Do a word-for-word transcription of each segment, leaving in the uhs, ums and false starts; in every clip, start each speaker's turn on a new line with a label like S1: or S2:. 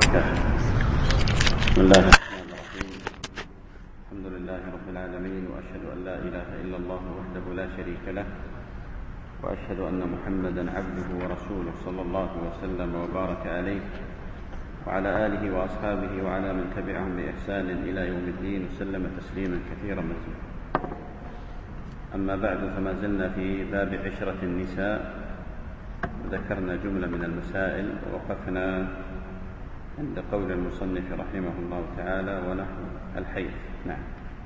S1: وبركاته. بسم الله الرحمن الرحيم. الحمد لله رب العالمين، وأشهد أن لا إله إلا الله وحده لا شريك له، وأشهد أن محمدا عبده ورسوله صلى الله وسلم وبارك عليه وعلى آله وأصحابه وعلى من تبعهم بإحسان إلى يوم الدين، وسلم تسليما كثيرا مزيدا. أما بعد، فما زلنا في باب عشرة النساء، ذكرنا جملة من المسائل ووقفنا عند قول المصنف رحمه الله تعالى: ونحو الحيض. نعم.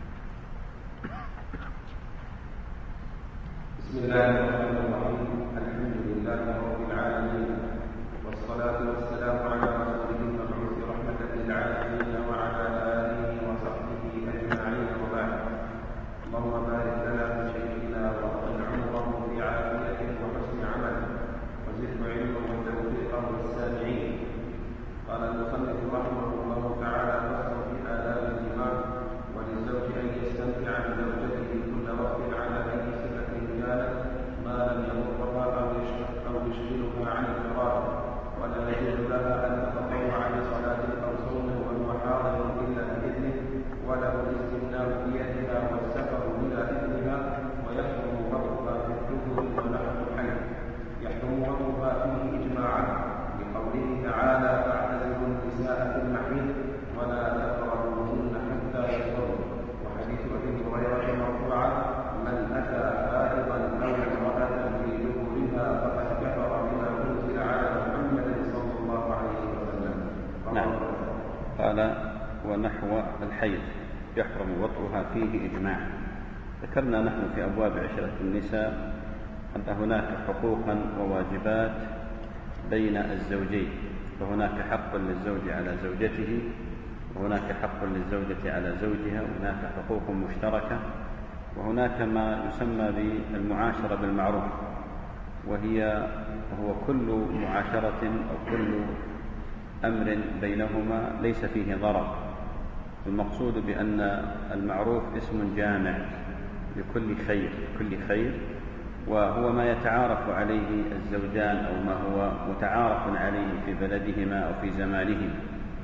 S2: بسم الله الرحمن الرحيم. الحمد لله رب العالمين، والصلاة والسلام على رسوله المبعوث رحمة للعالمين وعلى آله وصحبه أجمعين، وبعد. اللهم بارك لنا في شيخنا وأطل عمره في عافيته وحسن عمله، وزده علما وتوفيقا للسامعين. قال المصنف رحمه الله تعالى: فصل في آداب الجماع. وللزوج أن يستمتع بزوجته كل وقت على أي صفة كانت، ما لم يضرها أو يشغلها عن الفراغ، ولا يجوز لها أن تتطوع بصلاة أو صوم وهو حاضر إلا بإذنه، وله الاستمناء بيدها والسفر بلا إذنها، ويحرم وضعها في الدبر ونحو الحيض. يحرم وضعها فيه إجماعا لقوله تعالى: فاعتزلوا النساء في المحيض ولا تقربوهن حتى يطهرن، وحديث ابي هريره مرفوعا: من اتى حائضا او امراه في دبرها فقد كفر بما انزل على محمد صلى الله عليه وسلم.
S1: نعم. قال: ونحو الحيض يحرم وطئها فيه إجماعا. ذكرنا نحن في أبواب عشرة النساء أن هناك حقوقا وواجبات بين الزوجين، فهناك حق للزوج على زوجته، وهناك حق للزوجة على زوجها، وهناك حقوق مشتركة، وهناك ما يسمى بالمعاشرة بالمعروف، وهي وهو كل معاشرة أو كل أمر بينهما ليس فيه ضرر. المقصود بأن المعروف اسم جامع لكل خير، كل خير، وهو ما يتعارف عليه الزوجان أو ما هو متعارف عليه في بلدهما أو في زمانهما.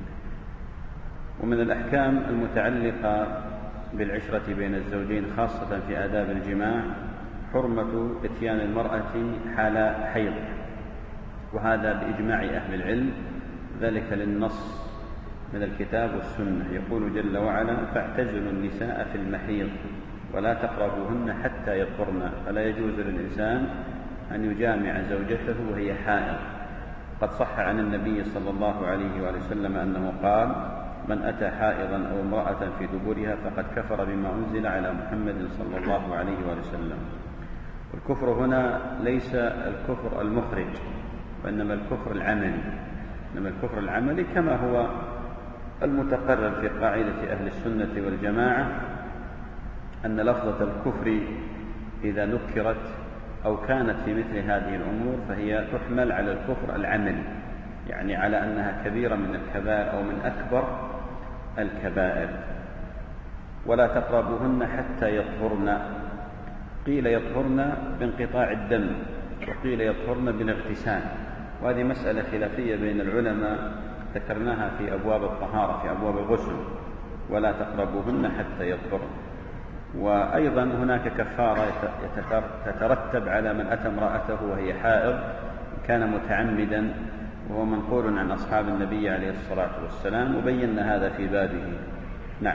S1: ومن الأحكام المتعلقة بالعشرة بين الزوجين خاصة في آداب الجماع حرمة إتيان المرأة حال حيض، وهذا بإجماع أهل العلم، ذلك للنص من الكتاب والسنة. يقول جل وعلا: فاعتزلوا النساء في المحيض ولا تقربوهن حتى يطهرن. فلا يجوز للإنسان أن يجامع زوجته وهي حائض. قد صح عن النبي صلى الله عليه وآله وسلم أنه قال: من أتى حائضا أو امرأة في دبرها فقد كفر بما أنزل على محمد صلى الله عليه وآله وسلم. والكفر هنا ليس الكفر المخرج، وإنما الكفر العملي، إنما الكفر العملي كما هو المتقرر في قاعدة أهل السنة والجماعة، أن لفظة الكفر إذا نكرت أو كانت في مثل هذه الأمور فهي تحمل على الكفر العملي، يعني على أنها كبيرة من الكبائر أو من أكبر الكبائر. ولا تقربوهن حتى يطهرن. قيل يطهرن بانقطاع الدم، وقيل يطهرن بالاغتسال، وهذه مسألة خلافية بين العلماء ذكرناها في أبواب الطهارة، في أبواب الغسل: ولا تقربوهن حتى يطهرن. وأيضا هناك كفارة تترتب على من أتى امرأته وهي حائض كان متعمدا، وهو منقول عن أصحاب النبي عليه الصلاة والسلام، وبينا هذا في بابه. نعم.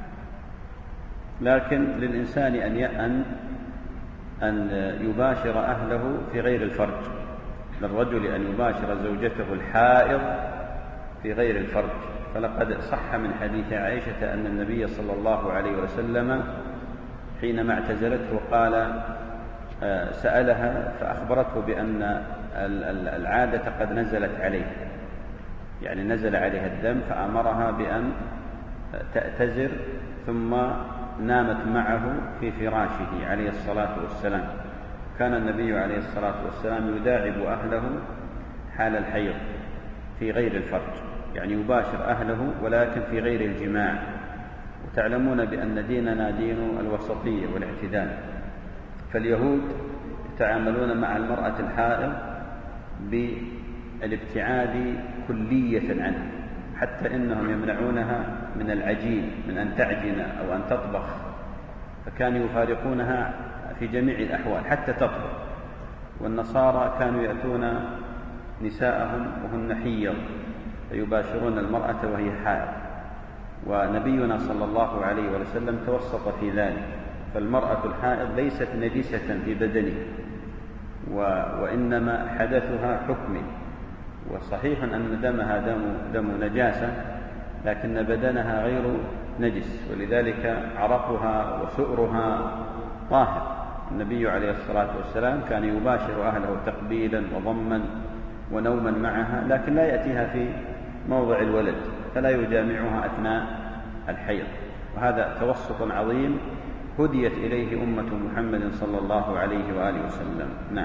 S1: لكن للإنسان أن يأن أن يباشر أهله في غير الفرج، للرجل أن يباشر زوجته الحائض في غير الفرج. فلقد صح من حديث عائشة أن النبي صلى الله عليه وسلم حينما اعتزلته قال سألها فأخبرته بأن العادة قد نزلت عليه، يعني نزل عليها الدم، فأمرها بأن تعتذر، ثم نامت معه في فراشه عليه الصلاة والسلام. كان النبي عليه الصلاة والسلام يداعب أهله حال الحيض في غير الفرج، يعني يباشر أهله ولكن في غير الجماع. وتعلمون بأن ديننا دين الوسطية والاعتدال، فاليهود يتعاملون مع المرأة الحائض بالابتعاد كلية عنه، حتى إنهم يمنعونها من العجين، من أن تعجن أو أن تطبخ، فكانوا يفارقونها في جميع الأحوال حتى تطبخ. والنصارى كانوا يأتون نساءهم وهن حيض فيباشرون المرأة وهي حائض، ونبينا صلى الله عليه وسلم توسط في ذلك، فالمرأة الحائض ليست نجسة في بدنها، وإنما حدثها حكمي، وصحيح أن دمها دم, دم نجاسة، لكن بدنها غير نجس، ولذلك عرقها وسؤرها طاهر. النبي عليه الصلاة والسلام كان يباشر أهله تقبيلا وضما ونوما معها، لكن لا يأتيها في موضع الولد، فلا يجامعها أثناء الحيض. وهذا توسط عظيم هديت إليه أمة محمد صلى الله عليه وآله وسلم. نعم.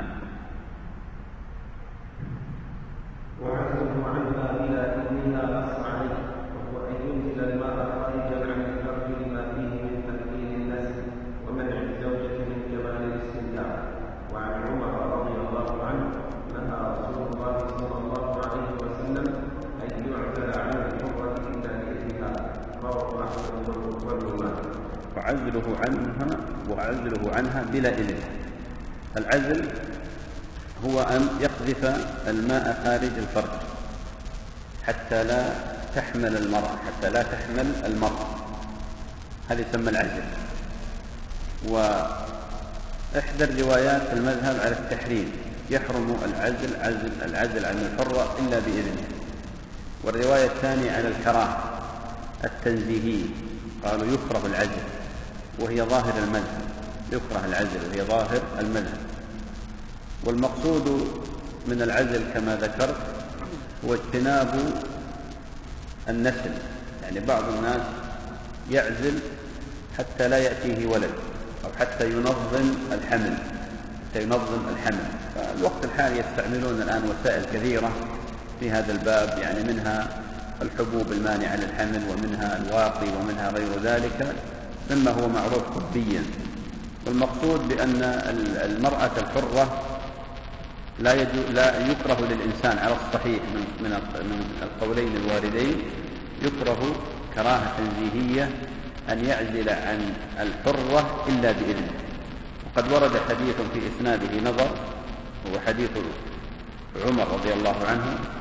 S2: وعزله عنها إلى إذنها نص عليه، وهو أن ينزل الماء خارجا عن الفرج لما فيه من تمكين النسل ومنع الزوجة من كمال الاستمتاع. وعن عمر رضي الله عنه نهى رسول الله صلى الله عليه وسلم أن يعزل عن الحرة إلا بإذنها، رواه أحمد والرماة.
S1: وعزله عنها وعزله عنها بلا إذن. العزل هو أن يقذف الماء خارج الفرج حتى لا تحمل المرأة، حتى لا تحمل المرأة، هذا يسمى العزل. وإحدى الروايات في المذهب على التحريم، يحرم العزل عزل العزل عن الحرة إلا بإذنه. والرواية الثانية على الكراهة التنزيهي، قالوا يكره العزل وهي ظاهر المذهب، يكره العزل وهي ظاهر المذهب. والمقصود من العزل كما ذكرت هو اجتناب النسل، يعني بعض الناس يعزل حتى لا يأتيه ولد، أو حتى ينظم الحمل حتى ينظم الحمل. فالوقت الحالي يستعملون الآن وسائل كثيرة في هذا الباب، يعني منها الحبوب المانعة للحمل، ومنها الواقي، ومنها غير ذلك مما هو معروف طبيا. والمقصود بأن المرأة الحرة لا, لا يكره للإنسان على الصحيح من من القولين الواردين، يكره كراهة تنزيهية أن يعزل عن الحرة إلا بإذنه. وقد ورد حديث في إسناده نظر، هو حديث عمر رضي الله عنه،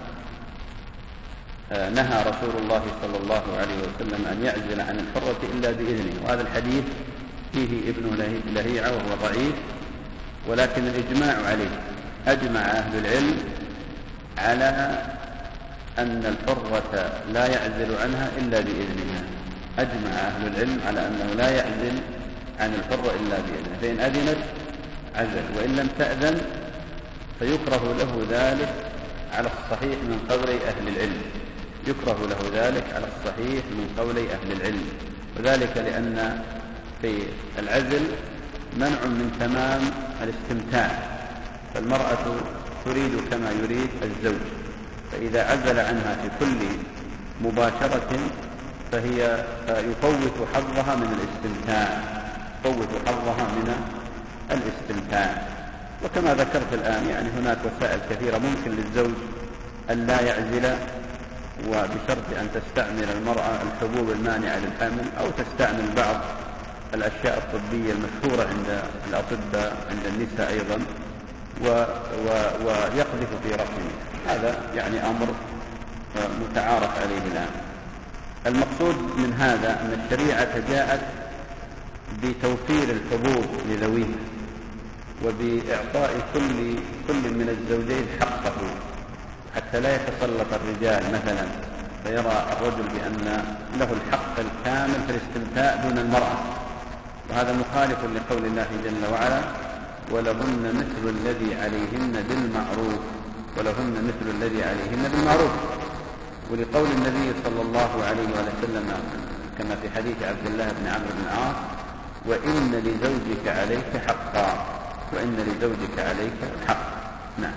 S1: نهى رسول الله صلى الله عليه وسلم أن يعزل عن الحرة إلا بإذنه. وهذا الحديث فيه ابن لهيعة وهو ضعيف، ولكن الإجماع عليه، أجمع أهل العلم على أن الحرة لا يعزل عنها إلا بإذنها. أجمع أهل العلم على أنه لا يعزل عن الحرة إلا بإذنها، فإن أذنت عزل، وإن لم تأذن فيكره له ذلك على الصحيح من قولي أهل العلم، يكره له ذلك على الصحيح من قولي أهل العلم. وذلك لأن في العزل منع من تمام الاستمتاع، فالمرأة تريد كما يريد الزوج، فإذا عزل عنها في كل مباشرة فهي يفوت حظها من الاستمتاع، يفوت حظها من الاستمتاع. وكما ذكرت الآن يعني هناك وسائل كثيرة ممكن للزوج أن لا يعزل، وبشرط أن تستعمل المرأة الحبوب المانعة للحمل، أو تستعمل بعض الأشياء الطبية المشهورة عند الأطباء عند النساء أيضا، و و ويقذف في رحمه. هذا يعني أمر متعارف عليه الآن. المقصود من هذا أن الشريعة جاءت بتوفير الحبوب لذويها، وبإعطاء كل كل من الزوجين حقه، حتى لا يتسلط الرجال مثلا فيرى الرجل بأن له الحق الكامل في الاستمتاع دون المرأة. وهذا مخالف لقول الله جل وعلا: ولهن مثل الذي عليهن بالمعروف، ولهن مثل الذي عليهن بالمعروف. ولقول النبي صلى الله عليه وسلم كما في حديث عبد الله بن عمرو بن العاص: وإن لزوجك عليك حقا، وإن لزوجك عليك حق. نعم.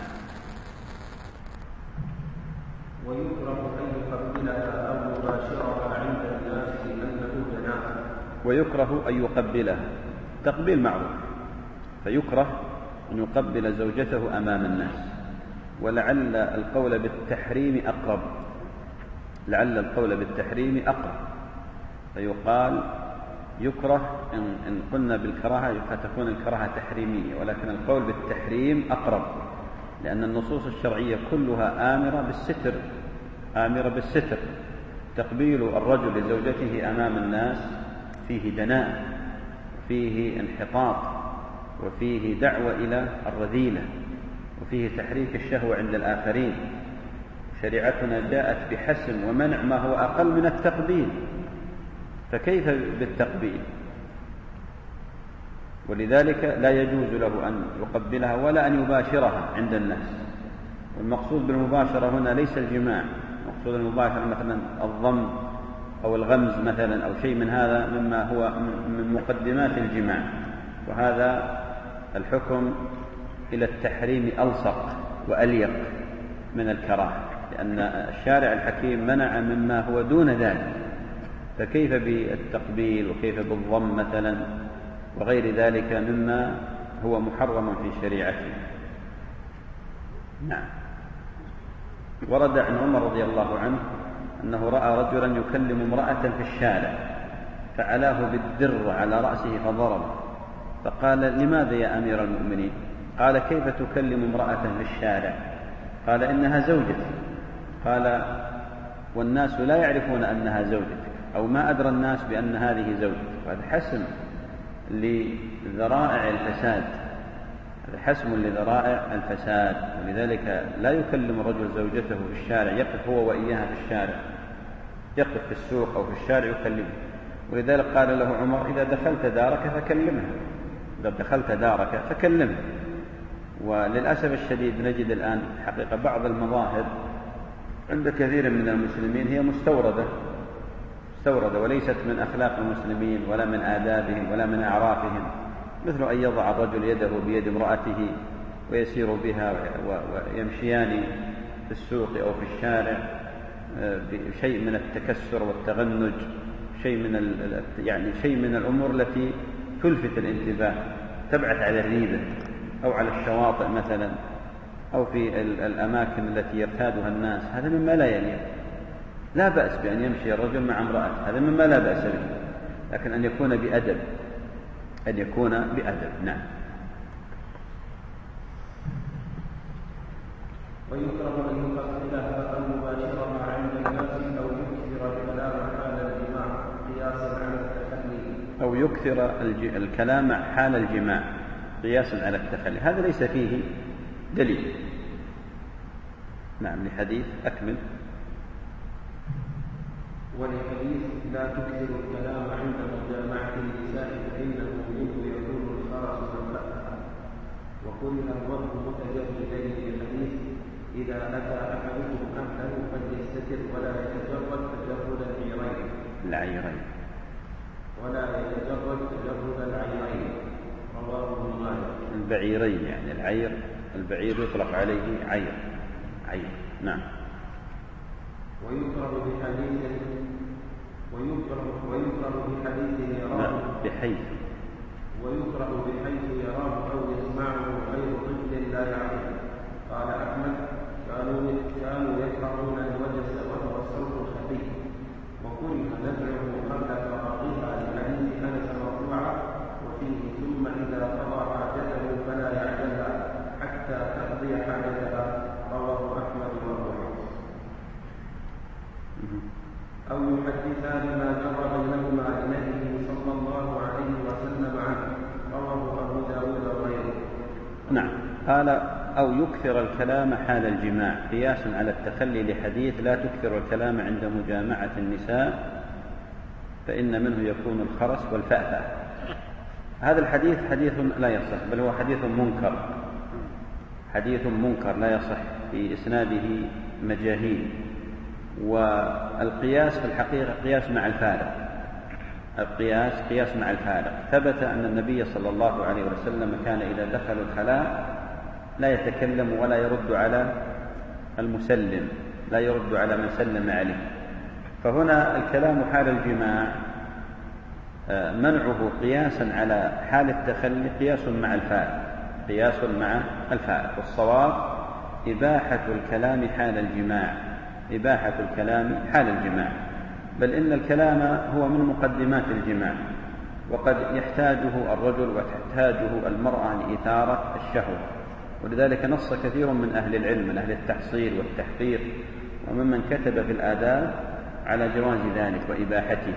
S2: ويكره أن يقبلها أو يباشرها عند الناس لأنه جناح.
S1: ويكره أن يقبلها، تقبيل معروف، فيكره أن يقبل زوجته أمام الناس. ولعل القول بالتحريم أقرب، لعل القول بالتحريم أقرب، فيقال يكره إن, إن قلنا بالكراهة فتكون الكراهة تحريمية، ولكن القول بالتحريم أقرب، لأن النصوص الشرعية كلها آمرة بالستر، آمرة بالستر. تقبيل الرجل لزوجته أمام الناس فيه دناء، وفيه انحطاط، وفيه دعوة إلى الرذيلة، وفيه تحريك الشهوة عند الآخرين. شريعتنا جاءت بحسم ومنع ما هو أقل من التقبيل، فكيف بالتقبيل؟ ولذلك لا يجوز له أن يقبلها ولا أن يباشرها عند الناس. والمقصود بالمباشرة هنا ليس الجماع، مقصود المباشرة مثلا الضم أو الغمز مثلا أو شيء من هذا مما هو من مقدمات الجماع، وهذا الحكم إلى التحريم ألصق وأليق من الكراهة، لأن الشارع الحكيم منع مما هو دون ذلك، فكيف بالتقبيل وكيف بالضم مثلا وغير ذلك مما هو محرم في شريعته. نعم. ورد عن عمر رضي الله عنه أنه رأى رجلا يكلم امرأة في الشارع فعلاه بالدر على رأسه فضربه، فقال: لماذا يا أمير المؤمنين؟ قال: كيف تكلم امرأة في الشارع؟ قال: إنها زوجتي. قال: والناس لا يعرفون أنها زوجتك، أو ما أدرى الناس بأن هذه زوجتك. وهذا حسم لذرائع الفساد، هذا حسم لذرائع الفساد. ولذلك لا يكلم الرجل زوجته في الشارع، يقف هو وإياها في الشارع، يقف في السوق أو في الشارع يكلمها. ولذلك قال له عمر: إذا دخلت دارك فكلمها، إذا دخلت دارك فكلمها. وللأسف الشديد نجد الآن حقيقة بعض المظاهر عند كثير من المسلمين هي مستوردة مستوردة وليست من أخلاق المسلمين ولا من آدابهم ولا من أعرافهم، مثل أن يضع الرجل يده بيد امرأته ويسير بها ويمشيان في السوق أو في الشارع بشيء من التكسر والتغنج، شيء من يعني شيء من الأمور التي تلفت الانتباه، تبعث على الريبة، أو على الشواطئ مثلا، أو في الأماكن التي يرتادها الناس. هذا مما لا يليق. لا بأس بأن يمشي الرجل مع امرأة، هذا مما لا بأس به، لكن أن يكون بأدب، أن يكون بأدب. نعم.
S2: ويكره أن يقبلها المباشرة عند الناس أو يكثر الكلام حال الجماع قياسا على التخلي،
S1: أو يكثر الكلام حال الجماع قياسا على التخلي. هذا ليس فيه دليل. نعم. لحديث أكمل.
S2: ولحديث لا تكثر الكلام عند مجامعة النساء فإنه منه يكون الخرس والفتح. وكره الوقت متجردين للحديث إذا أتى أحدكم أهله فليستتر ولا يتجرد تجرد العيرين
S1: العيرين
S2: ولا يتجرد تجرد العيرين. رواه ابن ماجه.
S1: البعيرين يعني العير، البعير يطلق عليه عير عير. نعم.
S2: ويكره بحديث ويكره ويكره بحديث يراه
S1: بحيث
S2: ويكره بحيث يراه أو يسمعه غير طفل لا يعقل. قال أحمد: كانوا كانوا يكرهون الوجس وهو الصوت الخفي، وكره نزعه قبل فراغها لحديث أنس مرفوعا وفيه: ثم إذا قضى حاجته فلا يعجلها حتى تقضي حاجتها. رواه أحمد وأبو حفص. أو يحدثان ما جرى بينهما لنبيه صلى الله عليه وسلم عنه. رواه أبو داود وغيره.
S1: نعم. قال: أو يكثر الكلام حال الجماع قياسا على التخلي لحديث لا تكثر الكلام عند مجامعة النساء فإن منه يكون الخرس والفأفأة. هذا الحديث حديث لا يصح، بل هو حديث منكر، حديث منكر لا يصح، في إسناده مجاهيل. والقياس في الحقيقة قياس مع الفارق، القياس قياس مع الفارق. ثبت أن النبي صلى الله عليه وسلم كان إذا دخل الخلاء لا يتكلم ولا يرد على المسلم، لا يرد على من سلم عليه. فهنا الكلام حال الجماع منعه قياسا على حال التخلي قياس مع الفارق، قياس مع الفارق. والصواب إباحة الكلام حال الجماع إباحة الكلام حال الجماع، بل إن الكلام هو من مقدمات الجماع، وقد يحتاجه الرجل وتحتاجه المرأة لإثارة الشهوة. ولذلك نص كثير من أهل العلم من أهل التحصيل والتحقيق وممن كتب في الآداب على جواز ذلك وإباحته.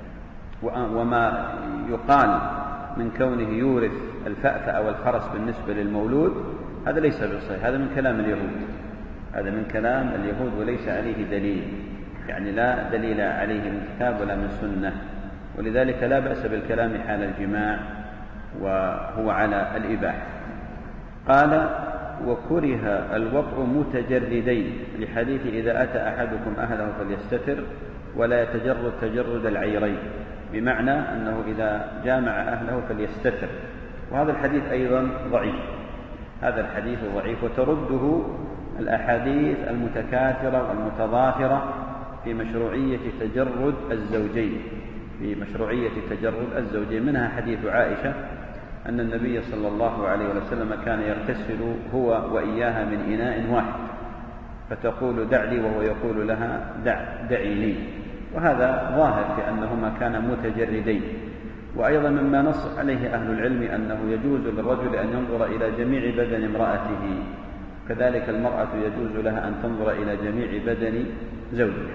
S1: وما يقال من كونه يورث الفأفأ والخرس بالنسبة للمولود هذا ليس بصحيح، هذا من كلام اليهود، هذا من كلام اليهود وليس عليه دليل، يعني لا دليل عليه من كتاب ولا من سنة. ولذلك لا بأس بالكلام حال الجماع وهو على الإباحة. قال: وكره الوطء متجردين، لحديث إذا أتى أحدكم أهله فليستتر ولا يتجرد تجرد العيرين، بمعنى أنه إذا جامع أهله فليستتر. وهذا الحديث أيضا ضعيف، هذا الحديث ضعيف، وترده الأحاديث المتكاثرة والمتضافرة في مشروعية تجرد الزوجين في مشروعية تجرد الزوجين منها حديث عائشة أن النبي صلى الله عليه وسلم كان يغتسل هو وإياها من إناء واحد، فتقول دع لي وهو يقول لها دع دعي لي، وهذا ظاهر في أنهما كانا متجردين. وأيضا مما نص عليه أهل العلم أنه يجوز للرجل أن ينظر إلى جميع بدن امرأته، كذلك المرأة يجوز لها أن تنظر إلى جميع بدن زوجها،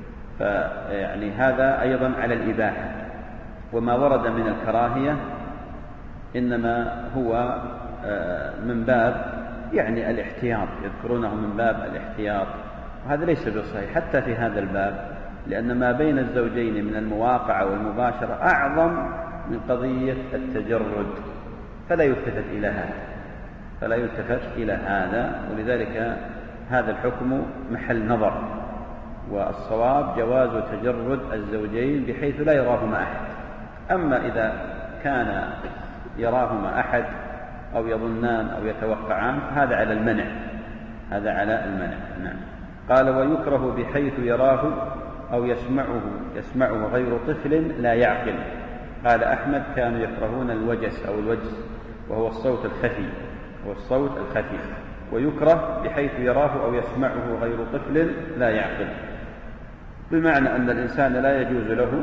S1: فيعني هذا أيضا على الإباحة. وما ورد من الكراهية إنما هو من باب يعني الاحتياط، يذكرونه من باب الاحتياط، وهذا ليس بصحيح حتى في هذا الباب، لأن ما بين الزوجين من المواقعة والمباشرة أعظم من قضية التجرد، فلا يلتفت إلى هذا فلا يلتفت إلى هذا ولذلك هذا الحكم محل نظر، والصواب جواز تجرد الزوجين بحيث لا يراهما أحد. أما إذا كان يراهما أحد أو يظنان أو يتوقعان هذا على المنع هذا على المنع نعم. قال: ويكره بحيث يراه أو يسمعه يسمعه غير طفل لا يعقل. قال أحمد: كانوا يكرهون الوجس أو الوجس وهو الصوت الخفي هو الصوت الخفي ويكره بحيث يراه أو يسمعه غير طفل لا يعقل، بمعنى أن الإنسان لا يجوز له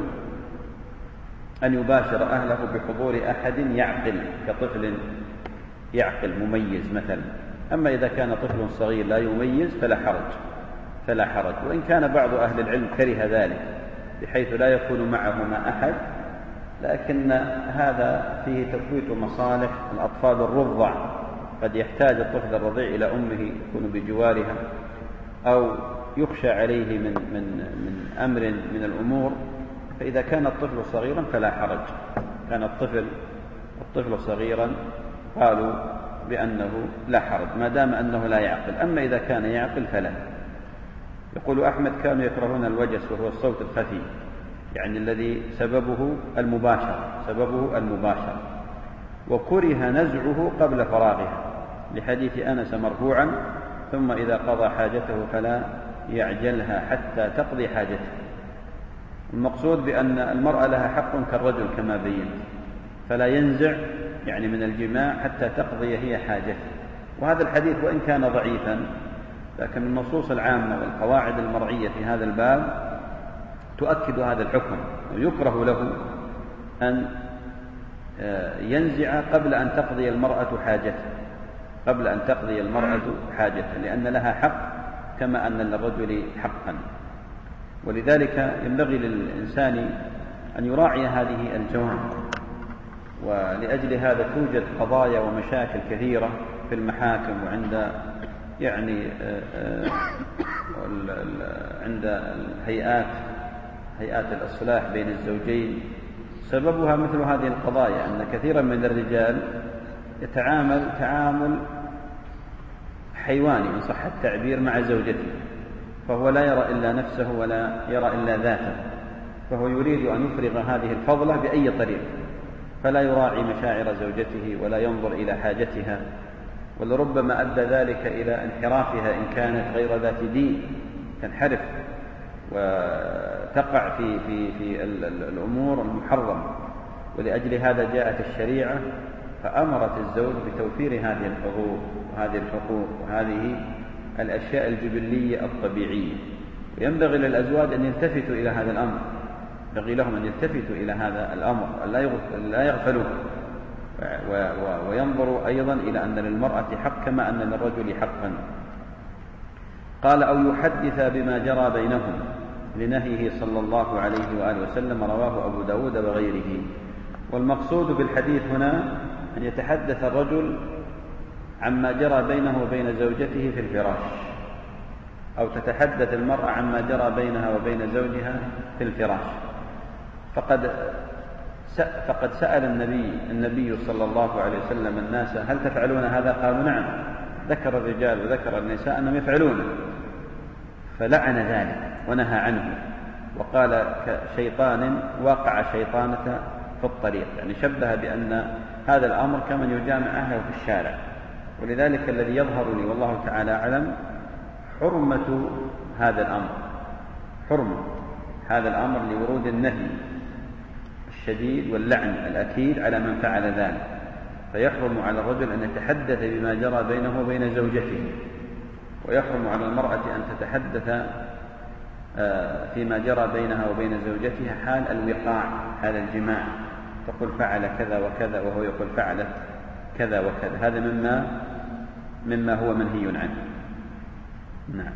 S1: أن يباشر أهله بحضور أحد يعقل كطفل يعقل مميز مثلا. أما إذا كان طفل صغير لا يميز فلا حرج فلا حرج وإن كان بعض أهل العلم كره ذلك بحيث لا يكون معهما أحد، لكن هذا فيه تفويت مصالح الأطفال الرضع، قد يحتاج الطفل الرضيع إلى أمه يكون بجوارها، أو يخشى عليه من, من, من أمر من الأمور، فإذا كان الطفل صغيرا فلا حرج. كان الطفل الطفل صغيرا قالوا بأنه لا حرج ما دام أنه لا يعقل. أما إذا كان يعقل فلا. يقول أحمد: كانوا يكرهون الوجس وهو الصوت الخفي، يعني الذي سببه المباشر سببه المباشر وكره نزعه قبل فراغها، لحديث أنس مرفوعا: ثم إذا قضى حاجته فلا يعجلها حتى تقضي حاجته. المقصود بأن المرأة لها حق كالرجل كما بين، فلا ينزع يعني من الجماع حتى تقضي هي حاجته. وهذا الحديث وإن كان ضعيفا لكن النصوص العامة والقواعد المرعية في هذا الباب تؤكد هذا الحكم، ويكره له أن ينزع قبل أن تقضي المرأة حاجته قبل أن تقضي المرأة حاجته لأن لها حق كما أن للرجل حقا. ولذلك ينبغي للإنسان أن يراعي هذه الجوانب، ولأجل هذا توجد قضايا ومشاكل كثيرة في المحاكم وعند يعني عند الهيئات هيئات الإصلاح بين الزوجين، سببها مثل هذه القضايا، أن كثيرا من الرجال يتعامل تعامل حيواني إن صح التعبير مع زوجته، فهو لا يرى إلا نفسه ولا يرى إلا ذاته، فهو يريد أن يفرغ هذه الفضلة بأي طريق، فلا يراعي مشاعر زوجته ولا ينظر إلى حاجتها، ولربما أدى ذلك إلى انحرافها إن كانت غير ذات دين، تنحرف وتقع في في في الأمور المحرمة. ولأجل هذا جاءت الشريعة فأمرت الزوج بتوفير هذه الحقوق وهذه الحقوق وهذه الأشياء الجبلية الطبيعية. وينبغي للأزواج أن يلتفتوا إلى هذا الأمر، ينبغي لهم أن يلتفتوا إلى هذا الأمر، لا يغفلوا، وينظروا أيضا إلى أن للمرأة حق كما أن للرجل حقا. قال: أو يحدث بما جرى بينهم لنهيه صلى الله عليه وآله وسلم، رواه أبو داود وغيره. والمقصود بالحديث هنا أن يتحدث الرجل عما جرى بينه وبين زوجته في الفراش، أو تتحدث المرأة عما جرى بينها وبين زوجها في الفراش. فقد فقد سأل النبي النبي صلى الله عليه وسلم الناس: هل تفعلون هذا؟ قالوا: نعم. ذكر الرجال وذكر النساء أنهم يفعلونه، فلعن ذلك ونهى عنه، وقال: كشيطان واقع شيطانة في الطريق، يعني شبه بأن هذا الأمر كمن يجامع أهله في الشارع. ولذلك الذي يظهر لي والله تعالى أعلم حرمة هذا الأمر، حرمة هذا الأمر لورود النهي الشديد واللعن الأكيد على من فعل ذلك. فيحرم على الرجل أن يتحدث بما جرى بينه وبين زوجته، ويحرم على المرأة أن تتحدث فيما جرى بينها وبين زوجتها حال الوقاع، حال الجماع، تقول فعل كذا وكذا وهو يقول فعلت كذا وكذا، هذا مما مما هو منهي عنه. نعم.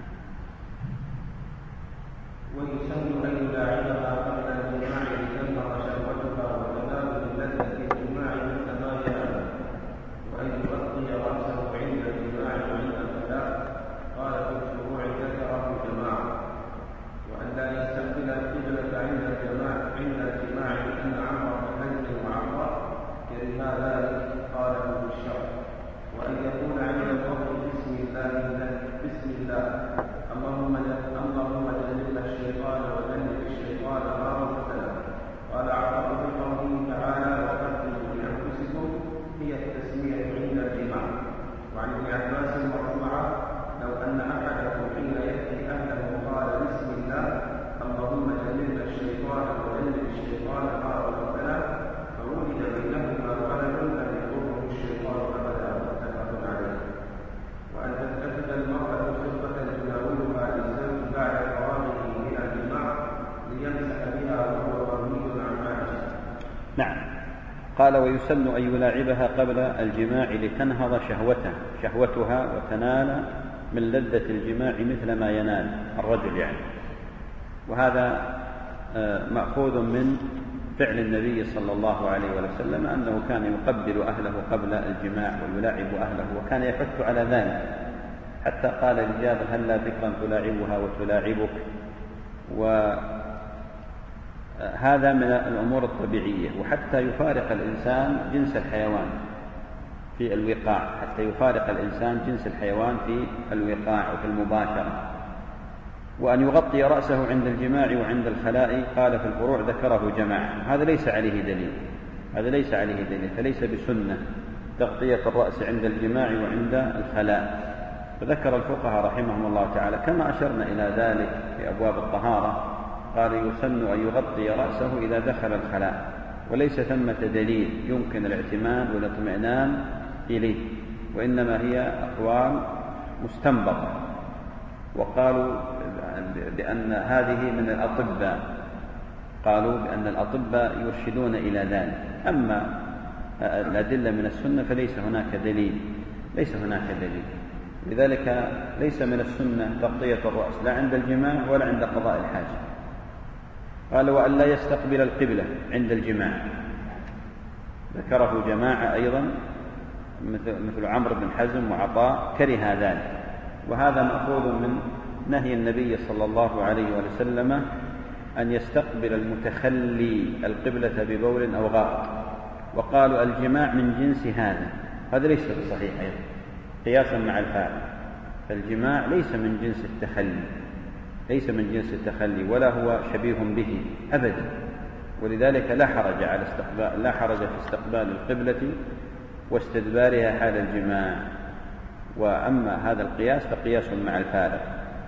S2: ويسن أن يلاعبها قبل الجماع لتنهض شهوتها وتنال بلذة الجماع مثل ما ينال، وأن يغطي رأسه عند الجماع وعند الفلاح، قال في الشروع ذكره جماعة، وأن لا يستقبل القبلة عند الجماع عند الجماع لأن عمرة هز وعمرة كرها ذلك، قال ابن الشرع، وأن يقول عند الوضع بسم الله بسم الله اللهم اللهم جنبنا الشيطان وجنب الشيطان ما رزقنا. قال عطاء بقوله تعالى: وقدموا لأنفسكم، هي التسمية عند الجماع. وعن ابن عباس مرفوعا: لو أن أحدكم حين يأتي أهله قال بسم الله اللهم جنبنا الشيطان وجنب الشيطان ما رزقنا، فولد بينهما ولد لم يضره الشيطان أبدا، متفق عليه. وأن تتخذ المرأة خطبة تناولها للزوج بعد فراغه من الجماع ليمسح بها وهو غني عن ماله.
S1: نعم. قال: ويسن أن يلاعبها قبل الجماع لتنهض شهوته شهوتها وتنال من لذة الجماع مثل ما ينال الرجل يعني. وهذا مأخوذ من فعل النبي صلى الله عليه وسلم، أنه كان يقبل أهله قبل الجماع ويلاعب أهله، وكان يحث على ذلك، حتى قال لجابر: هلا ذكرا تلاعبها وتلاعبك. وهذا من الأمور الطبيعية. وحتى يفارق الإنسان جنس الحيوان في الوقاع، حتى يفارق الإنسان جنس الحيوان في الوقاع وفي المباشرة. وأن يغطي رأسه عند الجماع وعند الخلاء، قال في الفروع ذكره جماعة. هذا ليس عليه دليل، هذا ليس عليه دليل، فليس بسنة تغطية الرأس عند الجماع وعند الخلاء. فذكر الفقهاء رحمهم الله تعالى كما أشرنا إلى ذلك في أبواب الطهارة، قال: يسن أن يغطي رأسه إذا دخل الخلاء، وليس ثمة دليل يمكن الاعتماد والاطمئنان إليه، وإنما هي أقوال مستنبطة. وقالوا بأن هذه من الأطباء، قالوا بأن الأطباء يرشدون إلى ذلك. أما الأدلة من السنة فليس هناك دليل، ليس هناك دليل. لذلك ليس من السنة تغطية الرأس لا عند الجماع ولا عند قضاء الحاجة. قال: وأن لا يستقبل القبلة عند الجماع، ذكره جماعة أيضا مثل عمرو بن حزم وعطاء، كره ذلك. وهذا مأخوذ من نهي النبي صلى الله عليه وسلم أن يستقبل المتخلي القبلة ببول أو غائط، وقالوا الجماع من جنس هذا. هذا ليس بصحيح أيضا قياسا مع الفارق، فالجماع ليس من جنس التخلي، ليس من جنس التخلي ولا هو شبيه به أبدا. ولذلك لا حرج على استقبال لا حرج في استقبال القبلة واستدبارها حال الجماع. وأما هذا القياس فقياس مع الفارق.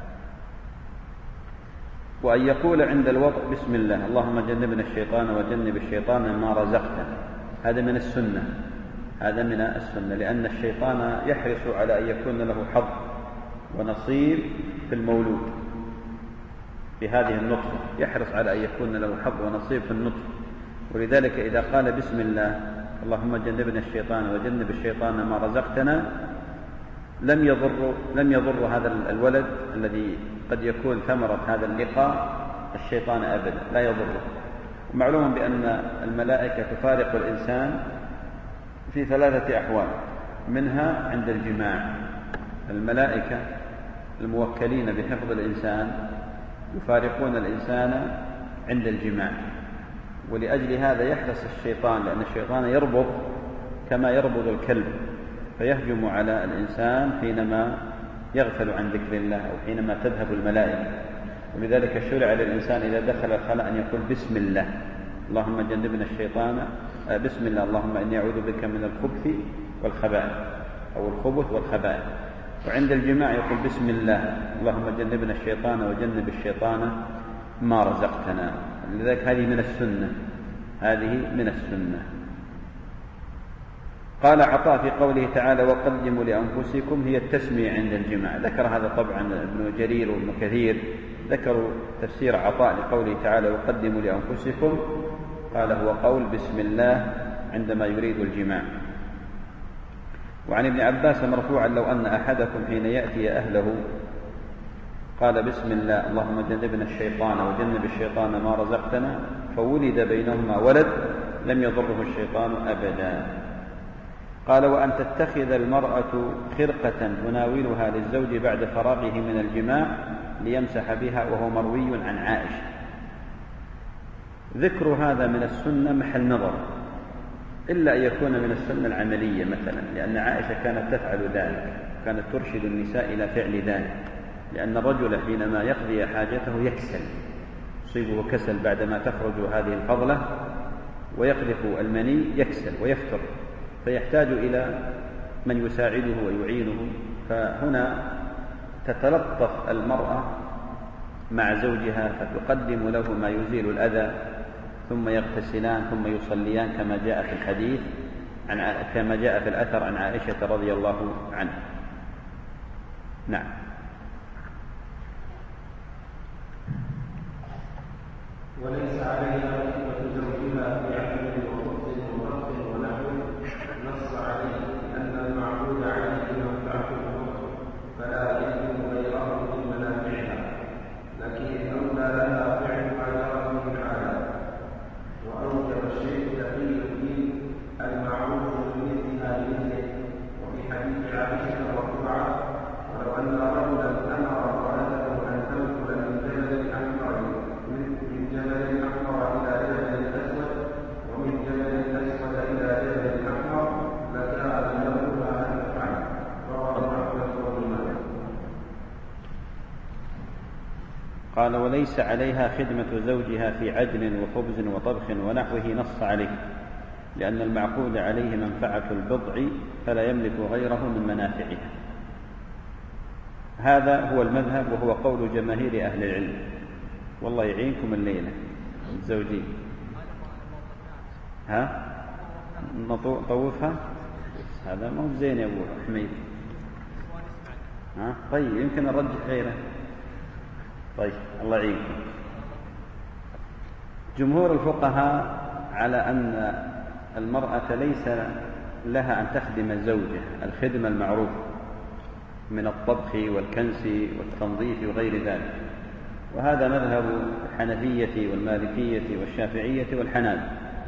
S1: وأن يقول عند الوضع بسم الله اللهم جنبنا الشيطان وجنب الشيطان ما رزقتنا، هذا من السنة، هذا من السنة، لأن الشيطان يحرص على أن يكون له حظ ونصيب في المولود، في هذه النطفة، يحرص على أن يكون له حظ ونصيب في النطفة. ولذلك إذا قال بسم الله اللهم جنبنا الشيطان وجنب الشيطان ما رزقتنا لم يضر لم يضر هذا الولد الذي قد يكون ثمرة هذا اللقاء الشيطان أبدا، لا يضره. ومعلوم بأن الملائكة تفارق الإنسان في ثلاثة أحوال، منها عند الجماع. الملائكة الموكلين بحفظ الإنسان يفارقون الإنسان عند الجماع، ولأجل هذا يحرص الشيطان، لأن الشيطان يربض كما يربض الكلب، فيهجم على الإنسان حينما يغفل عن ذكر الله أو حينما تذهب الملائكة. ولذلك شرع للإنسان إذا دخل الخلاء أن يقول بسم الله اللهم جنبنا الشيطان، بسم الله اللهم إني أعوذ بك من الخبث والخبائث أو الخبث والخبائث. وعند الجماع يقول بسم الله اللهم جنبنا الشيطان وجنب الشيطان ما رزقتنا. لذلك هذه من السنة، هذه من السنة. قال عطاء في قوله تعالى وقدموا لأنفسكم هي التسمية عند الجماع. ذكر هذا طبعا ابن جرير وابن كثير، ذكروا تفسير عطاء لقوله تعالى وقدموا لأنفسكم، قال هو قول بسم الله عندما يريد الجماع. وعن ابن عباس مرفوعا لو أن أحدكم حين يأتي أهله قال بسم الله اللهم جنبنا الشيطان وجنب الشيطان ما رزقتنا فولد بينهما ولد لم يضره الشيطان أبدا. قال وأن تتخذ المرأة خرقة تناولها للزوج بعد فراغه من الجماع ليمسح بها، وهو مروي عن عائشة. ذكر هذا من السنة محل نظر، إلا أن يكون من السنة العملية مثلا، لأن عائشة كانت تفعل ذلك، كانت ترشد النساء إلى فعل ذلك، لأن الرجل حينما يقضي حاجته يكسل، يصيبه كسل بعدما تخرج هذه الفضلة ويقذف المني يكسل ويفتر، فيحتاج إلى من يساعده ويعينه. فهنا تتلطف المرأة مع زوجها فتقدم له ما يزيل الأذى، ثم يغتسلان ثم يصليان كما جاء في الحديث عن كما جاء في الأثر عن عائشة رضي الله عنها. نعم.
S2: وليس عليها رحمة زوجها بعمل وخبز ومرق ونحو نص عليه أن المعبود عليه منفعة الأخرى فلا يكون غيره من منافعها، لكن أولى لها فعل ما جرى من حالها. وأوجب الشيخ تقي الدين المعروف بمثلها بمثله. وفي حديث عائشة مرفوعا ولو أن رجلا أمر امرأته أن تنقل من جبل أحمر من جبل أحمر إلى جبل أسود ومن جبل أسود إلى جبل أحمر لكان لهما أن تفعل. رواه أحمد وابن.
S1: قال وليس عليها خدمة زوجها في عجل وخبز وطبخ ونحوه نص عليه، لأن المعقود عليه منفعة البضع فلا يملك غيره من منافعها. هذا هو المذهب وهو قول جماهير أهل العلم. والله يعينكم الليلة الزوجين. ها نطوفها؟ هذا ما هو زين يا أبو حميد. ها طيب يمكن نرجح غيره. طيب الله يعينكم. جمهور الفقهاء على أن المرأة ليس لها أن تخدم زوجها الخدمة المعروفة من الطبخ والكنس والتنظيف وغير ذلك، وهذا مذهب الحنفية والمالكية والشافعية والحنابلة.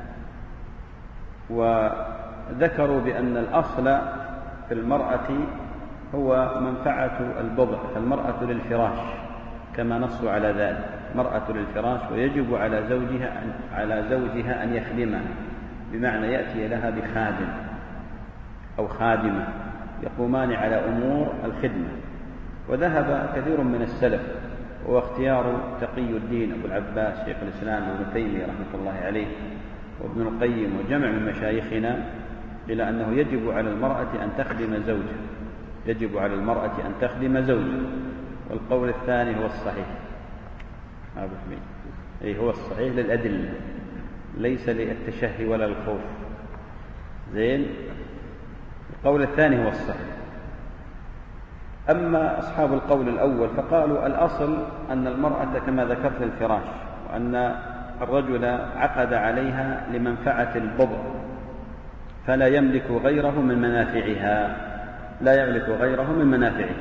S1: وذكروا بأن الأصل في المرأة هو منفعة البضع، فالمرأة للفراش كما نصوا على ذلك، مرأة للفراش، ويجب على زوجها أن على زوجها أن يخدمها، بمعنى يأتي لها بخادم أو خادمة يقومان على أمور الخدمة. وذهب كثير من السلف وهو اختيار تقي الدين أبو العباس شيخ الإسلام ابن تيمية رحمة الله عليه وابن القيم وجمع من مشايخنا إلى أنه يجب على المرأة أن تخدم زوجها، يجب على المرأة أن تخدم زوجها. والقول الثاني هو الصحيح، أبو حميد أي هو الصحيح للأدلة، ليس للتشهي ولا الخوف. زين. القول الثاني هو الصحيح. أما أصحاب القول الأول فقالوا الأصل أن المرأة كما ذكرت الفراش، وأن الرجل عقد عليها لمنفعة البضع فلا يملك غيره من منافعها، لا يملك غيره من منافعها.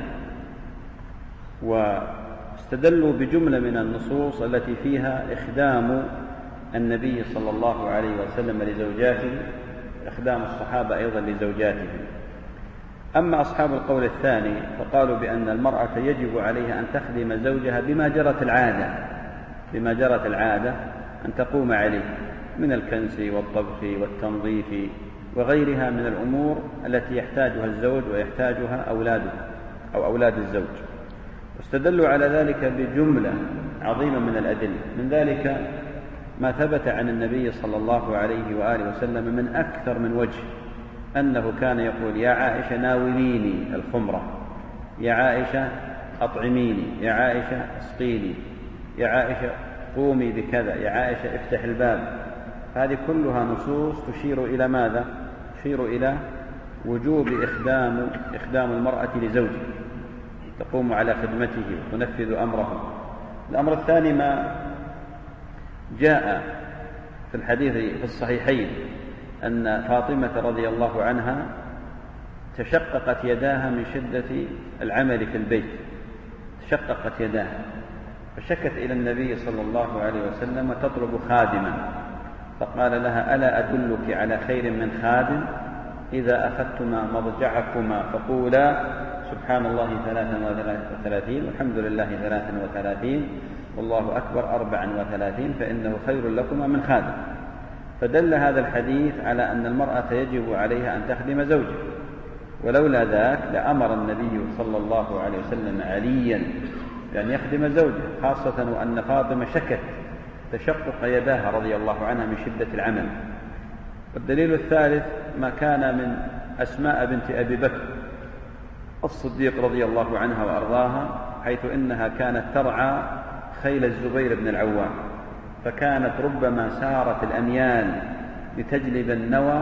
S1: واستدلوا بجملة من النصوص التي فيها إخدام النبي صلى الله عليه وسلم لزوجاته، إخدام الصحابة أيضا لزوجاتهم. أما أصحاب القول الثاني فقالوا بأن المرأة يجب عليها أن تخدم زوجها بما جرت العادة بما جرت العادة أن تقوم عليه من الكنس والطبخ والتنظيف وغيرها من الأمور التي يحتاجها الزوج ويحتاجها أولاده أو أولاد الزوج. واستدلوا على ذلك بجملة عظيمة من الأدلة، من ذلك ما ثبت عن النبي صلى الله عليه وآله وسلم من أكثر من وجه أنه كان يقول: يا عائشة ناوليني الخمرة، يا عائشة أطعميني، يا عائشة اسقيني، يا عائشة قومي بكذا، يا عائشة افتح الباب. هذه كلها نصوص تشير إلى ماذا؟ تشير إلى وجوب إخدام إخدام المرأة لزوجها، تقوم على خدمته وتنفذ أمره. الأمر الثاني ما جاء في الحديث في الصحيحين أن فاطمة رضي الله عنها تشققت يداها من شدة العمل في البيت، تشققت يداها فشكت إلى النبي صلى الله عليه وسلم تطلب خادما، فقال لها: ألا أدلك على خير من خادم؟ إذا أخذتما مضجعكما فقولا سبحان الله ثلاثا وثلاثين والحمد لله ثلاثا وثلاثين والله أكبر أربعا وثلاثين فإنه خير لكما من خادم. فدل هذا الحديث على أن المرأة يجب عليها أن تخدم زوجها، ولولا ذاك لأمر النبي صلى الله عليه وسلم عليا بأن يخدم زوجها، خاصة وأن فاطمة شكت تشقق يداها رضي الله عنها من شدة العمل. والدليل الثالث ما كان من أسماء بنت أبي بكر الصديق رضي الله عنها وأرضاها، حيث إنها كانت ترعى خيل الزبير بن العوام، فكانت ربما سارت الأميال لتجلب النوى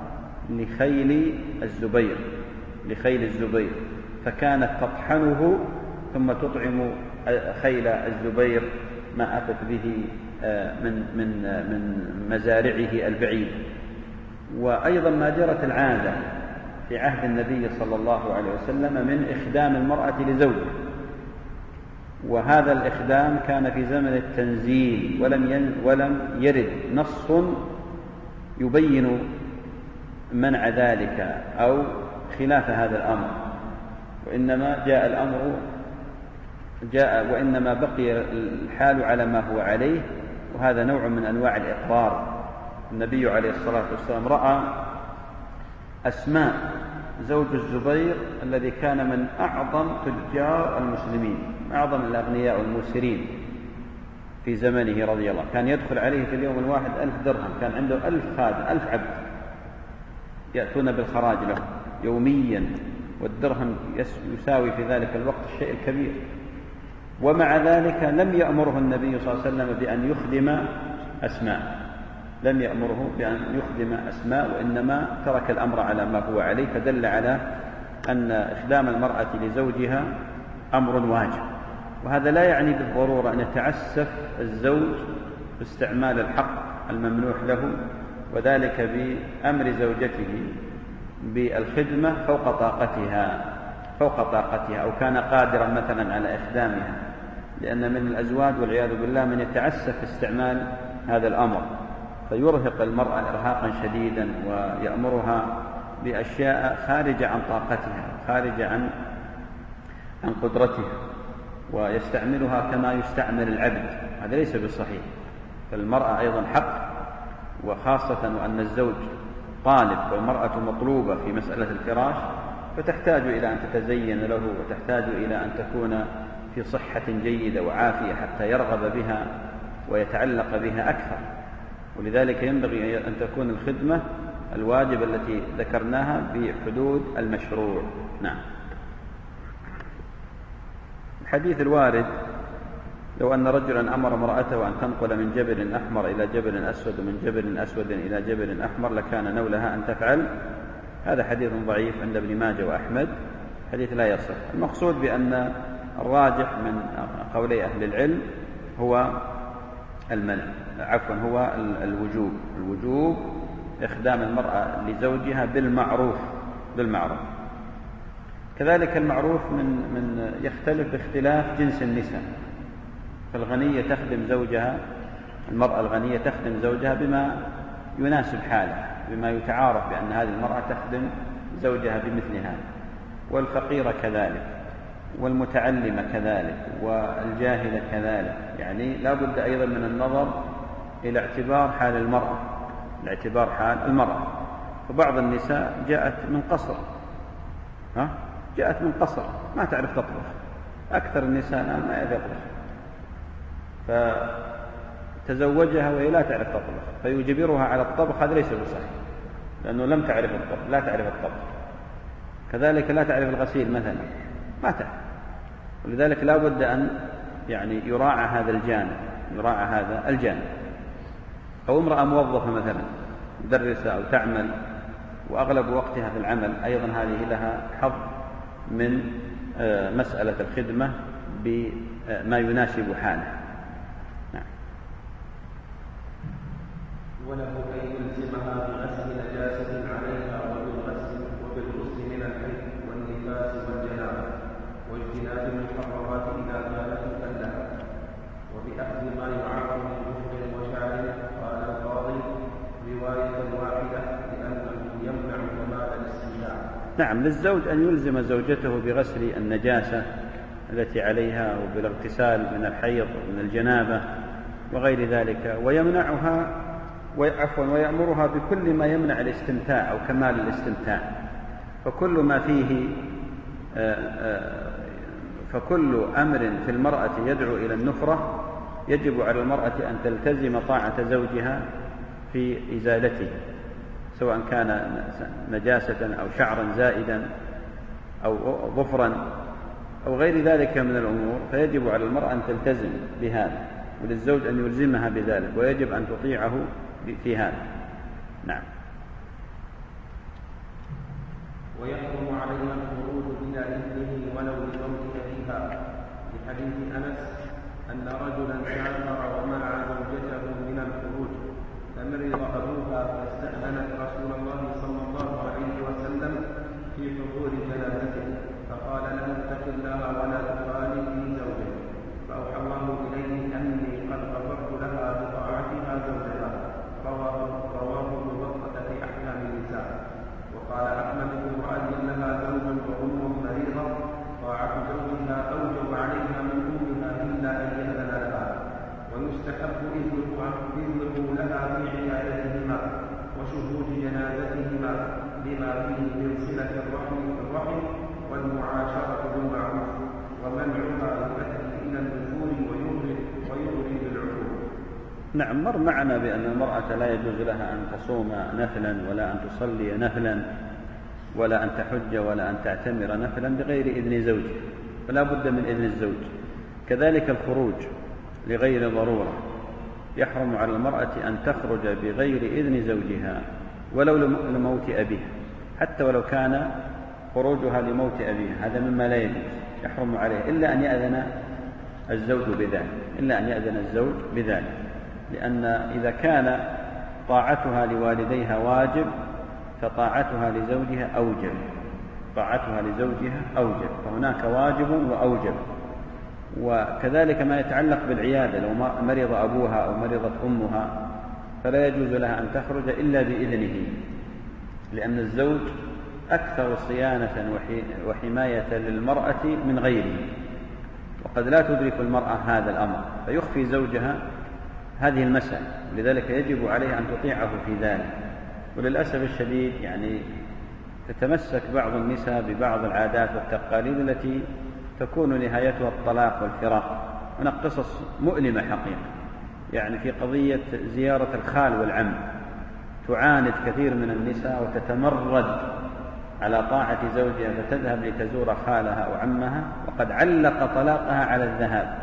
S1: لخيل الزبير لخيل الزبير فكانت تطحنه ثم تطعم خيل الزبير ما أتت به من من من مزارعه البعيد. وأيضا ما جرت العادة في عهد النبي صلى الله عليه وسلم من إخدام المرأة لزوجها، وهذا الإخدام كان في زمن التنزيل، ولم ولم يرد نص يبين منع ذلك أو خلاف هذا الأمر، وإنما جاء الأمر جاء وإنما بقي الحال على ما هو عليه، وهذا نوع من أنواع الإقرار. النبي عليه الصلاة والسلام رأى أسماء زوج الزبير الذي كان من أعظم تجار المسلمين، أعظم الأغنياء والموسرين في زمنه رضي الله، كان يدخل عليه في اليوم الواحد ألف درهم، كان عنده ألف خادم ألف عبد يأتون بالخراج له يوميا، والدرهم يساوي في ذلك الوقت الشيء الكبير. ومع ذلك لم يأمره النبي صلى الله عليه وسلم بأن يخدم أسماء لم يأمره بأن يخدم أسماء وإنما ترك الأمر على ما هو عليه، فدل على أن إخدام المرأة لزوجها أمر واجب. وهذا لا يعني بالضرورة أن يتعسف الزوج باستعمال الحق الممنوح له، وذلك بأمر زوجته بالخدمة فوق طاقتها فوق طاقتها أو كان قادرا مثلا على إخدامها، لأن من الأزواج والعياذ بالله من يتعسف في استعمال هذا الأمر فيرهق المرأة إرهاقا شديدا ويأمرها بأشياء خارجة عن طاقتها خارجة عن عن قدرتها، ويستعملها كما يستعمل العبد، هذا ليس بصحيح. فالمرأة أيضا حق، وخاصة وأن الزوج طالب والمرأة مطلوبة في مسألة الفراش، فتحتاج إلى أن تتزين له وتحتاج إلى أن تكون في صحة جيدة وعافية حتى يرغب بها ويتعلق بها أكثر. ولذلك ينبغي أن تكون الخدمة الواجبة التي ذكرناها بحدود المشروع. نعم. الحديث الوارد: لو أن رجلا أمر امرأته أن تنقل من جبل أحمر إلى جبل أسود ومن جبل أسود إلى جبل أحمر لكان نولها أن تفعل. هذا حديث ضعيف عند ابن ماجه وأحمد، حديث لا يصح. المقصود بأن الراجح من قولي أهل العلم هو المنع، عفوا هو الوجوب الوجوب إخدام المرأة لزوجها بالمعروف بالمعروف. كذلك المعروف من من يختلف باختلاف جنس النساء. فالغنية تخدم زوجها، المرأة الغنية تخدم زوجها بما يناسب حاله، بما يتعارف بأن هذه المرأة تخدم زوجها بمثل هذا، والفقيرة كذلك، والمتعلمة كذلك، والجاهلة كذلك. يعني لا بد أيضا من النظر إلى اعتبار حال المرأة، الاعتبار حال المرأة. فبعض النساء جاءت من قصر، ها؟ جاءت من قصر ما تعرف تطبخ، أكثر النساء الآن ما يعرف يطبخ، فتزوجها وهي لا تعرف تطبخ فيجبرها على الطبخ. هذا ليس بصحيح، لأنه لم تعرف الطبخ، لا تعرف الطبخ. كذلك لا تعرف الغسيل مثلا، ما تعرف. ولذلك لا بد أن يعني يراعى هذا الجانب، يراعى هذا الجانب. أو امرأة موظفة مثلا مدرسة أو تعمل وأغلب وقتها في العمل، أيضا هذه لها حظ من مسألة الخدمة بما يناسب حالها. نعم.
S2: وله أن يلزمها بغسل نجاسة عليها وبالغسل وبالغسل من الحيض والنفاس والجنابة واجتناب المحرمات إذا كانت مكلفة وبأخذ ما يعاق من كفر وشعر. قال القاضي رواية واحدة لأنه يمنع كمال الاستمتاع.
S1: نعم، للزوج أن يلزم زوجته بغسل النجاسة التي عليها وبالاغتسال من الحيض ومن الجنابة وغير ذلك، ويمنعها عفوا ويأمرها بكل ما يمنع الاستمتاع أو كمال الاستمتاع. فكل ما فيه فكل أمر في المرأة يدعو إلى النفرة يجب على المرأة أن تلتزم طاعة زوجها في إزالته، سواء كان نجاسة أو شعرا زائدا أو ظفرا أو غير ذلك من الأمور، فيجب على المرأة أن تلتزم بهذا، وللزوج أن يلزمها بذلك، ويجب أن تطيعه في هذا. نعم.
S2: ويحرم عليها الخروج بلا إذنه ولو لموت أبيها، لحديث أنس أن رجلا سافر ومنع زوجته من الخروج فمرض أبوها فاستأذنت رسول الله صلى الله عليه وسلم في حضور جنازته فقال له اتق الله ولا تخالف في زوجك، فأوحى الله إليه أني قد غفرت لها بطاعتها زوجها. رواه رواه ابن بطة في أحكام النساء. وقال أحمد امرأة لها زوج وأم مريضة طاعة زوجها أوجب عليها من أمها إلا أن يأذن لها، ويستحب إذنه لها في عيادتهما وشهود جنازتهما لما فيه من صلة الرحم بالرحم والمعاشرة بالمعروف، ومنعها يؤدي إلى النفور ويغري بالعقول.
S1: نعم، مر معنا بأن المرأة لا يجوز لها أن تصوم نفلا ولا أن تصلي نفلا ولا أن تحج ولا أن تعتمر نفلا بغير إذن زوجها، فلا بد من إذن الزوج. كذلك الخروج لغير ضرورة، يحرم على المرأة أن تخرج بغير إذن زوجها ولو لموت أبيها، حتى ولو كان خروجها لموت أبيها، هذا مما لا يجوز، يحرم عليه إلا أن يأذن الزوج بذلك، إلا أن يأذن الزوج بذلك، لأن إذا كان طاعتها لوالديها واجب فطاعتها لزوجها أوجب، طاعتها لزوجها أوجب، فهناك واجب وأوجب. وكذلك ما يتعلق بالعيادة، لو مرض أبوها أو مرضت أمها فلا يجوز لها أن تخرج إلا بإذنه، لأن الزوج أكثر صيانة وحماية للمرأة من غيره، وقد لا تدرك المرأة هذا الأمر فيخفي زوجها هذه المسألة، لذلك يجب عليها أن تطيعه في ذلك. وللأسف الشديد يعني تتمسك بعض النساء ببعض العادات والتقاليد التي تكون نهايتها الطلاق والفراق. هناك قصص مؤلمة حقيقة، يعني في قضية زيارة الخال والعم تعاند كثير من النساء وتتمرد على طاعة زوجها فتذهب لتزور خالها أو عمها وقد علق طلاقها على الذهاب،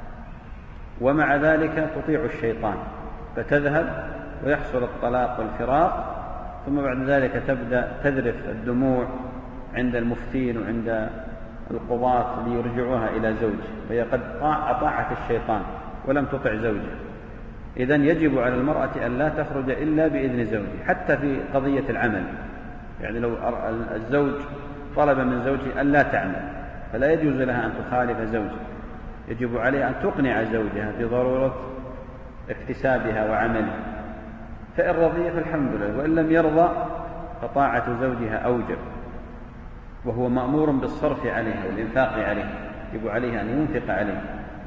S1: ومع ذلك تطيع الشيطان فتذهب ويحصل الطلاق والفراق، ثم بعد ذلك تبدأ تذرف الدموع عند المفتين وعند القضاة ليرجعوها إلى زوج، فهي قد أطاعت الشيطان ولم تطع زوجها. إذن يجب على المرأة أن لا تخرج إلا بإذن زوجها، حتى في قضية العمل. يعني لو الزوج طلب من زوجه أن لا تعمل فلا يجوز لها أن تخالف زوجها، يجب عليها أن تقنع زوجها بضرورة اكتسابها وعملها، فإن رضي فالحمد لله، وإن لم يرضى فطاعة زوجها أوجب، وهو مأمور بالصرف عليها والإنفاق عليها، يجب عليها أن ينفق عليها.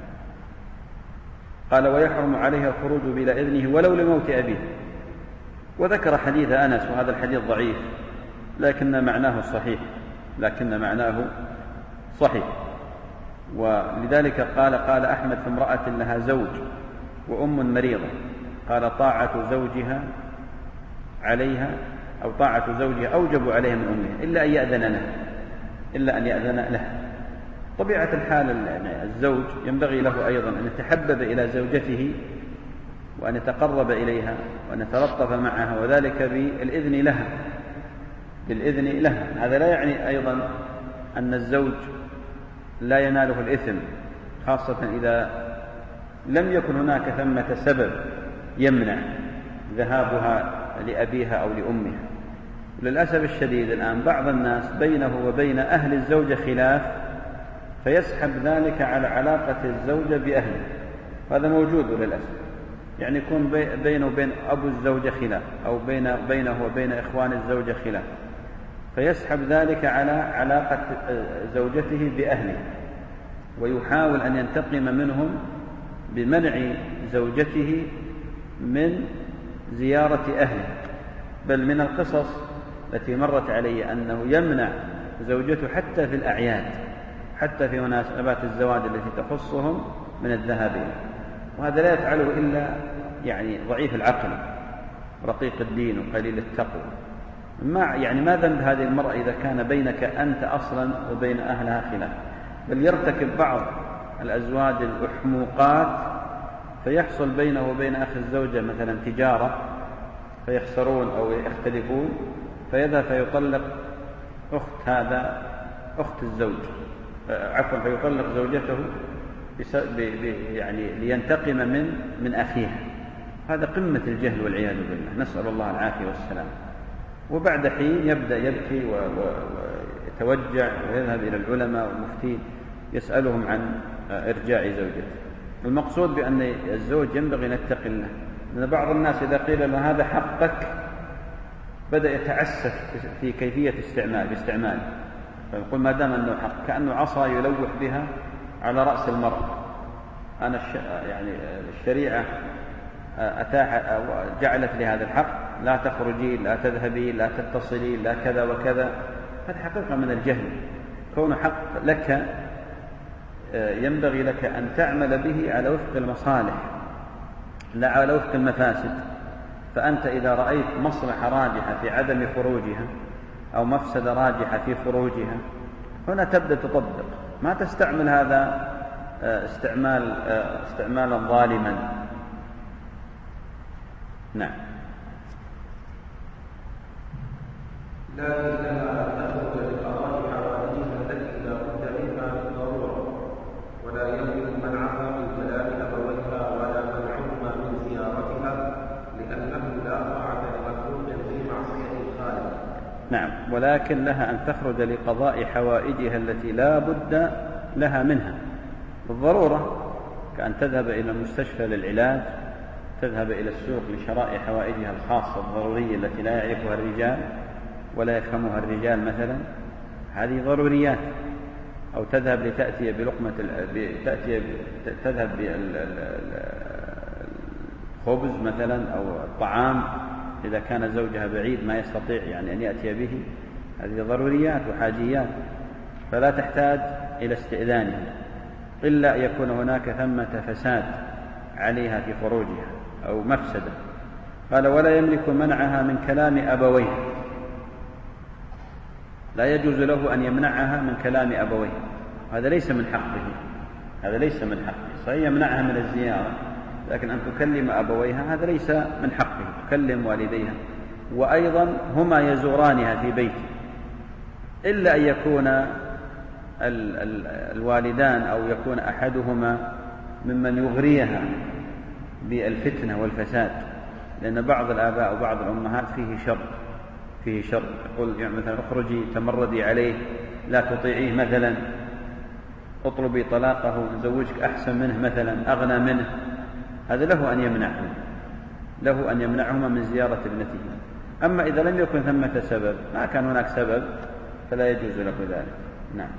S1: قال ويحرم عليها الخروج بلا إذنه ولو لموت أبيه. وذكر حديث أنس، وهذا الحديث ضعيف لكن معناه صحيح لكن معناه صحيح ولذلك قال قال أحمد في امرأة لها زوج وأم مريضة، قال طاعة زوجها عليها أو طاعة زوجها أوجب عليها من أمها إلا أن يأذن لها إلا أن يأذن لها. طبيعة الحال الزوج ينبغي له أيضا أن يتحبب إلى زوجته وأن يتقرب إليها وأن يتلطف معها، وذلك بالإذن لها بالإذن لها. هذا لا يعني أيضا أن الزوج لا يناله الإثم، خاصة إذا لم يكن هناك ثمة سبب يمنع ذهابها لأبيها أو لأمها. للأسف الشديد الآن بعض الناس بينه وبين أهل الزوجة خلاف، فيسحب ذلك على علاقة الزوجة بأهله، هذا موجود للأسف. يعني يكون بينه وبين أبو الزوجة خلاف أو بين بينه وبين إخوان الزوجة خلاف، فيسحب ذلك على علاقة زوجته بأهله، ويحاول أن ينتقم منهم بمنع زوجته من زيارة أهله. بل من القصص التي مرت علي أنه يمنع زوجته حتى في الأعياد، حتى في مناسبات الزواج التي تخصهم من الذهاب إليه، وهذا لا يفعله إلا يعني ضعيف العقل رقيق الدين وقليل التقوى. ما يعني ما ذنب هذه المرأة إذا كان بينك أنت أصلا وبين أهلها خلاف؟ بل يرتكب بعض الأزواج الأحموقات فيحصل بينه وبين أخ الزوجة مثلا تجارة فيخسرون أو يختلفون، فيذهب فيطلق أخت هذا أخت الزوج عفوا فيطلق زوجته يعني لينتقم من من أخيها. هذا قمة الجهل والعياذ بالله، نسأل الله العافية والسلام. وبعد حين يبدأ يبكي ويتوجع ويذهب إلى العلماء والمفتين يسألهم عن إرجاع زوجته. المقصود بأن الزوج ينبغي أن يتقي الله، لأن بعض الناس إذا قيل له هذا حقك بدأ يتعسف في كيفية استعمال باستعماله، فيقول ما دام أنه حق، كأنه عصا يلوح بها على رأس المرأة. أنا الش... يعني الشريعة أتاح جعلت لهذا الحق، لا تخرجي لا تذهبي لا تتصلي لا كذا وكذا. هذا حقيقة من الجهل. كون حق لك ينبغي لك أن تعمل به على وفق المصالح لا على وفق المفاسد. فأنت إذا رأيت مصلحة راجحة في عدم خروجها أو مفسدة راجحة في خروجها هنا تبدأ تطبق، ما تستعمل هذا استعمال استعمالا ظالما. نعم.
S2: لا لها أن تخرج لقضاء حوائجها التي لا بد منها بالضرورة، ولا يملك منعها من كلام أبويها ولا منعهما من زيارتها، لأنه لا طاعة لمخلوق في معصية الخالق.
S1: نعم، ولكن لها أن تخرج لقضاء حوائجها التي لا بد لها منها بالضرورة، كأن تذهب إلى المستشفى للعلاج، تذهب إلى السوق لشراء حوائجها الخاصة الضرورية التي لا يعرفها الرجال ولا يفهمها الرجال مثلا، هذه ضروريات. أو تذهب لتأتي بلقمة تأتي تذهب بالخبز مثلا أو الطعام إذا كان زوجها بعيد ما يستطيع يعني أن يأتي به، هذه ضروريات وحاجيات، فلا تحتاج إلى استئذانها إلا أن يكون هناك ثمة فساد عليها في خروجها أو مفسدة. قال ولا يملك منعها من كلام أبويها، لا يجوز له أن يمنعها من كلام أبويها، هذا ليس من حقه، هذا ليس من حقه. صحيح يمنعها من الزيارة، لكن أن تكلم أبويها هذا ليس من حقه، تكلم والديها. وأيضا هما يزورانها في بيته، إلا أن يكون الوالدان أو يكون أحدهما ممن يغريها بالفتنة والفساد، لأن بعض الآباء وبعض الأمهات فيه شر فيه شر يقول يعني مثلا اخرجي تمردي عليه، لا تطيعيه مثلا، اطلبي طلاقه، زوجك أحسن منه مثلا، أغنى منه. هذا له أن يمنعه له أن يمنعهما من زيارة ابنته. أما إذا لم يكن ثمة سبب، ما كان هناك سبب، فلا يجوز له ذلك. نعم.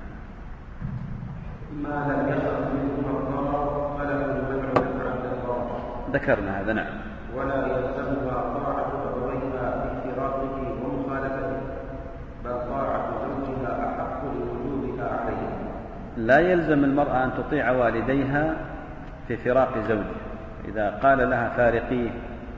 S2: ما لم يشرع منهما الضرر فله المنع عند الضرر.
S1: ذكرنا هذا. نعم.
S2: ولا يلزمها طاعة أبويها بافتراقه ومخالفته، بل طاعة زوجها أحق لوجوبها عليه.
S1: لا يلزم المرأة أن تطيع والديها في فراق زوجها. إذا قال لها فارقيه،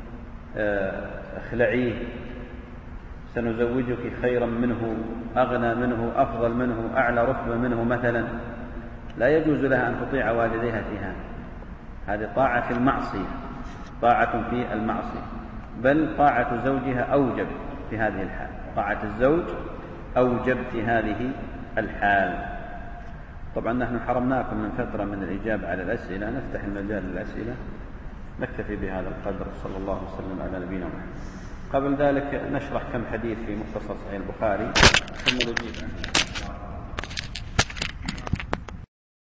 S1: اخلعيه، سنزوجك خيرا منه، أغنى منه، أفضل منه، أعلى رتبة منه مثلا، لا يجوز لها أن تطيع والديها في هذا. هذه طاعة في المعصية، طاعة في المعصية، بل طاعة زوجها أوجب في هذه الحال. طاعة الزوج أوجب في هذه الحال. طبعا نحن حرمناكم من فترة من الإجابة على الأسئلة، نفتح المجال للأسئلة. نكتفي بهذا القدر. صلى الله وسلم على نبينا محمد. قبل ذلك نشرح كم حديث في مختصر صحيح البخاري ثم نجيب عنه.